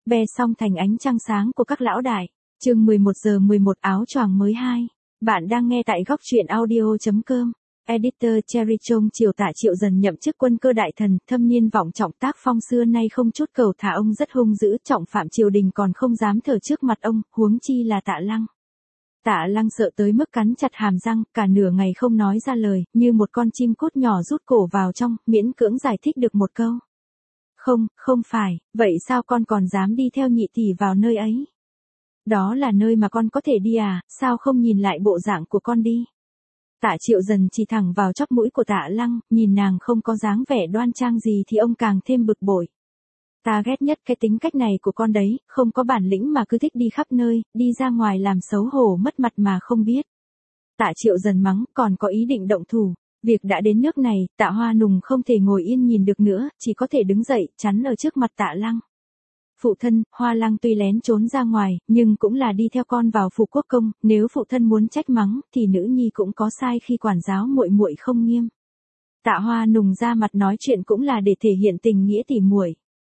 be xong thành ánh trăng sáng của các lão đại. Chương 11 giờ 11 áo choàng mới 2. Bạn đang nghe tại góc truyện audio.com. Editor Cherry Chong chiều Tạ Triệu Dần nhậm chức quân cơ đại thần, thâm niên vọng trọng tác phong xưa nay không chút cầu thả, ông rất hung dữ, trọng phạm triều đình còn không dám thở trước mặt ông, huống chi là Tạ Lăng. Tạ Lăng sợ tới mức cắn chặt hàm răng, cả nửa ngày không nói ra lời, như một con chim cút nhỏ rút cổ vào trong, miễn cưỡng giải thích được một câu. Không phải, vậy sao con còn dám đi theo nhị tỷ vào nơi ấy? Đó là nơi mà con có thể đi à, sao không nhìn lại bộ dạng của con đi? Tạ Triệu Dần chỉ thẳng vào chóp mũi của Tạ Lăng, nhìn nàng không có dáng vẻ đoan trang gì thì ông càng thêm bực bội. Ta ghét nhất cái tính cách này của con đấy, không có bản lĩnh mà cứ thích đi khắp nơi, đi ra ngoài làm xấu hổ mất mặt mà không biết. Tạ Triệu Dần mắng, còn có ý định động thủ. Việc đã đến nước này, Tạ Hoa Nùng không thể ngồi yên nhìn được nữa, chỉ có thể đứng dậy, chắn ở trước mặt Tạ Lăng. Phụ thân, Hoa Lăng tuy lén trốn ra ngoài, nhưng cũng là đi theo con vào phủ quốc công, nếu phụ thân muốn trách mắng, thì nữ nhi cũng có sai khi quản giáo muội muội không nghiêm. Tạ Hoa Nùng ra mặt nói chuyện cũng là để thể hiện tình nghĩa tỉ muội.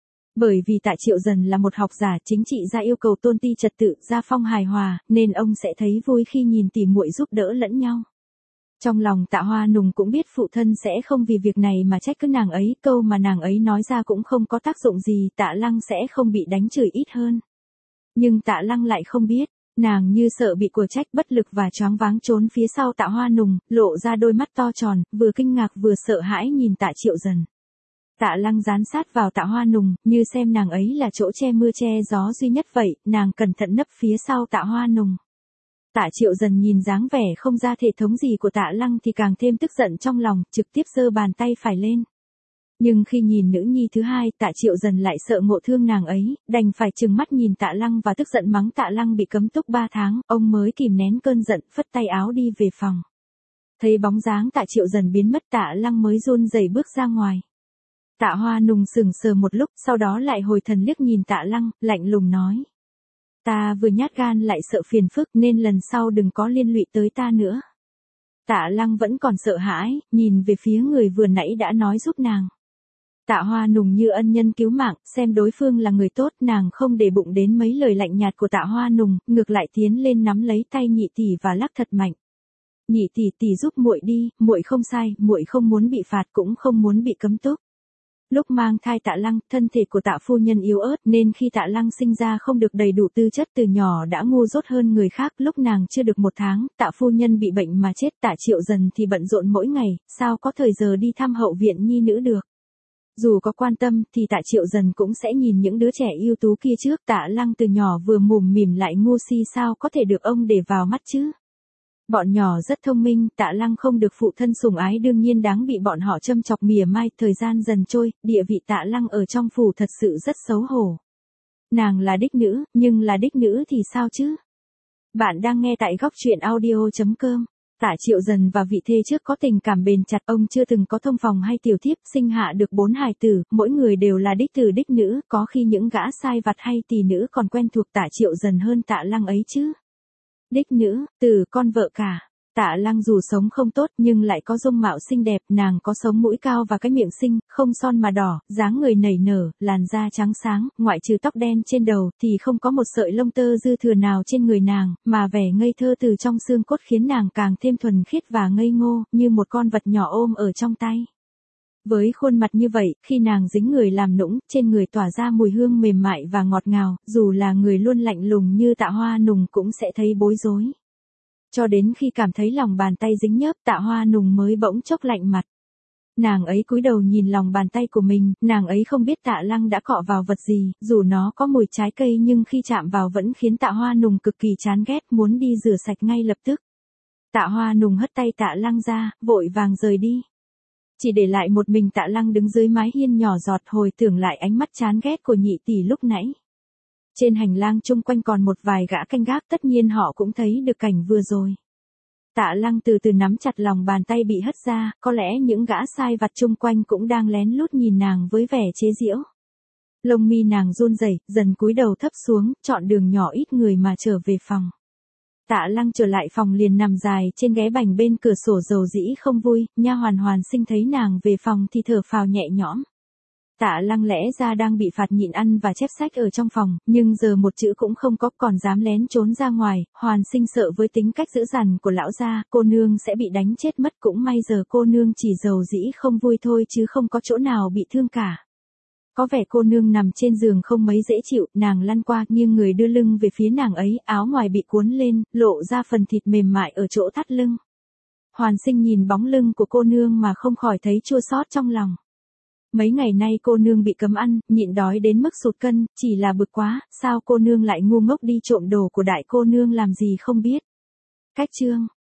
Bởi vì Tạ Triệu Dần là một học giả chính trị gia yêu cầu tôn ti trật tự, gia phong hài hòa, nên ông sẽ thấy vui khi nhìn tỉ muội giúp đỡ lẫn nhau. Trong lòng Tạ Hoa Nùng cũng biết phụ thân sẽ không vì việc này mà trách cứ nàng ấy, câu mà nàng ấy nói ra cũng không có tác dụng gì, Tạ Lăng sẽ không bị đánh chửi ít hơn. Nhưng Tạ Lăng lại không biết, nàng như sợ bị của trách, bất lực và choáng váng trốn phía sau Tạ Hoa Nùng, lộ ra đôi mắt to tròn, vừa kinh ngạc vừa sợ hãi nhìn Tạ Triệu Dần. Tạ Lăng dán sát vào Tạ Hoa Nùng, như xem nàng ấy là chỗ che mưa che gió duy nhất vậy, nàng cẩn thận nấp phía sau Tạ Hoa Nùng. Tạ Triệu Dần nhìn dáng vẻ không ra thể thống gì của Tạ Lăng thì càng thêm tức giận trong lòng, trực tiếp giơ bàn tay phải lên. Nhưng khi nhìn nữ nhi thứ hai, Tạ Triệu Dần lại sợ ngộ thương nàng ấy, đành phải trừng mắt nhìn Tạ Lăng và tức giận mắng Tạ Lăng bị cấm túc 3 tháng, ông mới kìm nén cơn giận, phất tay áo đi về phòng. Thấy bóng dáng Tạ Triệu Dần biến mất, Tạ Lăng mới run rẩy bước ra ngoài. Tạ Hoa Nùng sững sờ một lúc, sau đó lại hồi thần liếc nhìn Tạ Lăng, lạnh lùng nói. Ta vừa nhát gan lại sợ phiền phức nên lần sau đừng có liên lụy tới ta nữa. Tạ Lăng vẫn còn sợ hãi, nhìn về phía người vừa nãy đã nói giúp nàng. Tạ Hoa Nùng như ân nhân cứu mạng, xem đối phương là người tốt, nàng không để bụng đến mấy lời lạnh nhạt của Tạ Hoa Nùng, ngược lại tiến lên nắm lấy tay nhị tỷ và lắc thật mạnh. Nhị tỷ, tỷ giúp muội đi, muội không sai, muội không muốn bị phạt cũng không muốn bị cấm túc. Lúc mang thai Tạ Lăng, thân thể của Tạ phu nhân yếu ớt nên khi Tạ Lăng sinh ra không được đầy đủ tư chất, từ nhỏ đã ngu dốt hơn người khác, lúc nàng chưa được 1 tháng, Tạ phu nhân bị bệnh mà chết, Tạ Triệu Dần thì bận rộn mỗi ngày, sao có thời giờ đi thăm hậu viện nhi nữ được. Dù có quan tâm thì Tạ Triệu Dần cũng sẽ nhìn những đứa trẻ ưu tú kia trước, Tạ Lăng từ nhỏ vừa mồm mỉm lại ngu si, sao có thể được ông để vào mắt chứ. Bọn nhỏ rất thông minh, Tạ Lăng không được phụ thân sủng ái đương nhiên đáng bị bọn họ châm chọc mỉa mai, thời gian dần trôi, địa vị Tạ Lăng ở trong phủ thật sự rất xấu hổ. Nàng là đích nữ, nhưng là đích nữ thì sao chứ? Bạn đang nghe tại góc truyện audio.com. Tạ Triệu Dần và vị thê trước có tình cảm bền chặt, ông chưa từng có thông phòng hay tiểu thiếp, sinh hạ được 4 hài tử, mỗi người đều là đích tử đích nữ, có khi những gã sai vặt hay tỳ nữ còn quen thuộc Tạ Triệu Dần hơn Tạ Lăng ấy chứ. Đích nữ, từ con vợ cả. Tạ Lăng dù sống không tốt nhưng lại có dung mạo xinh đẹp, nàng có sống mũi cao và cái miệng xinh, không son mà đỏ, dáng người nảy nở, làn da trắng sáng, ngoại trừ tóc đen trên đầu thì không có một sợi lông tơ dư thừa nào trên người nàng, mà vẻ ngây thơ từ trong xương cốt khiến nàng càng thêm thuần khiết và ngây ngô, như một con vật nhỏ ôm ở trong tay. Với khuôn mặt như vậy, khi nàng dính người làm nũng, trên người tỏa ra mùi hương mềm mại và ngọt ngào, dù là người luôn lạnh lùng như Tạ Hoa Nùng cũng sẽ thấy bối rối. Cho đến khi cảm thấy lòng bàn tay dính nhớp, Tạ Hoa Nùng mới bỗng chốc lạnh mặt. Nàng ấy cúi đầu nhìn lòng bàn tay của mình, nàng ấy không biết Tạ Lăng đã cọ vào vật gì, dù nó có mùi trái cây nhưng khi chạm vào vẫn khiến Tạ Hoa Nùng cực kỳ chán ghét, muốn đi rửa sạch ngay lập tức. Tạ Hoa Nùng hất tay Tạ Lăng ra, vội vàng rời đi. Chỉ để lại một mình Tạ Lăng đứng dưới mái hiên nhỏ giọt, hồi tưởng lại ánh mắt chán ghét của nhị tỷ lúc nãy. Trên hành lang chung quanh còn một vài gã canh gác, tất nhiên họ cũng thấy được cảnh vừa rồi. Tạ Lăng từ từ nắm chặt lòng bàn tay bị hất ra, có lẽ những gã sai vặt chung quanh cũng đang lén lút nhìn nàng với vẻ chế giễu. Lông mi nàng run rẩy, dần cúi đầu thấp xuống, chọn đường nhỏ ít người mà trở về phòng. Tạ Lăng trở lại phòng liền nằm dài trên ghế bành bên cửa sổ, dầu dĩ không vui, nha hoàn Hoàn Sinh thấy nàng về phòng thì thở phào nhẹ nhõm. Tạ Lăng lẽ ra đang bị phạt nhịn ăn và chép sách ở trong phòng, nhưng giờ một chữ cũng không có, còn dám lén trốn ra ngoài. Hoàn Sinh sợ với tính cách dữ dằn của lão gia, cô nương sẽ bị đánh chết mất, cũng may giờ cô nương chỉ giàu dĩ không vui thôi chứ không có chỗ nào bị thương cả. Có vẻ cô nương nằm trên giường không mấy dễ chịu, nàng lăn qua nghiêng người đưa lưng về phía nàng ấy, áo ngoài bị cuốn lên, lộ ra phần thịt mềm mại ở chỗ thắt lưng. Hoàn Sinh nhìn bóng lưng của cô nương mà không khỏi thấy chua xót trong lòng. Mấy ngày nay cô nương bị cấm ăn, nhịn đói đến mức sụt cân, chỉ là bực quá, sao cô nương lại ngu ngốc đi trộm đồ của đại cô nương làm gì không biết. Cách chương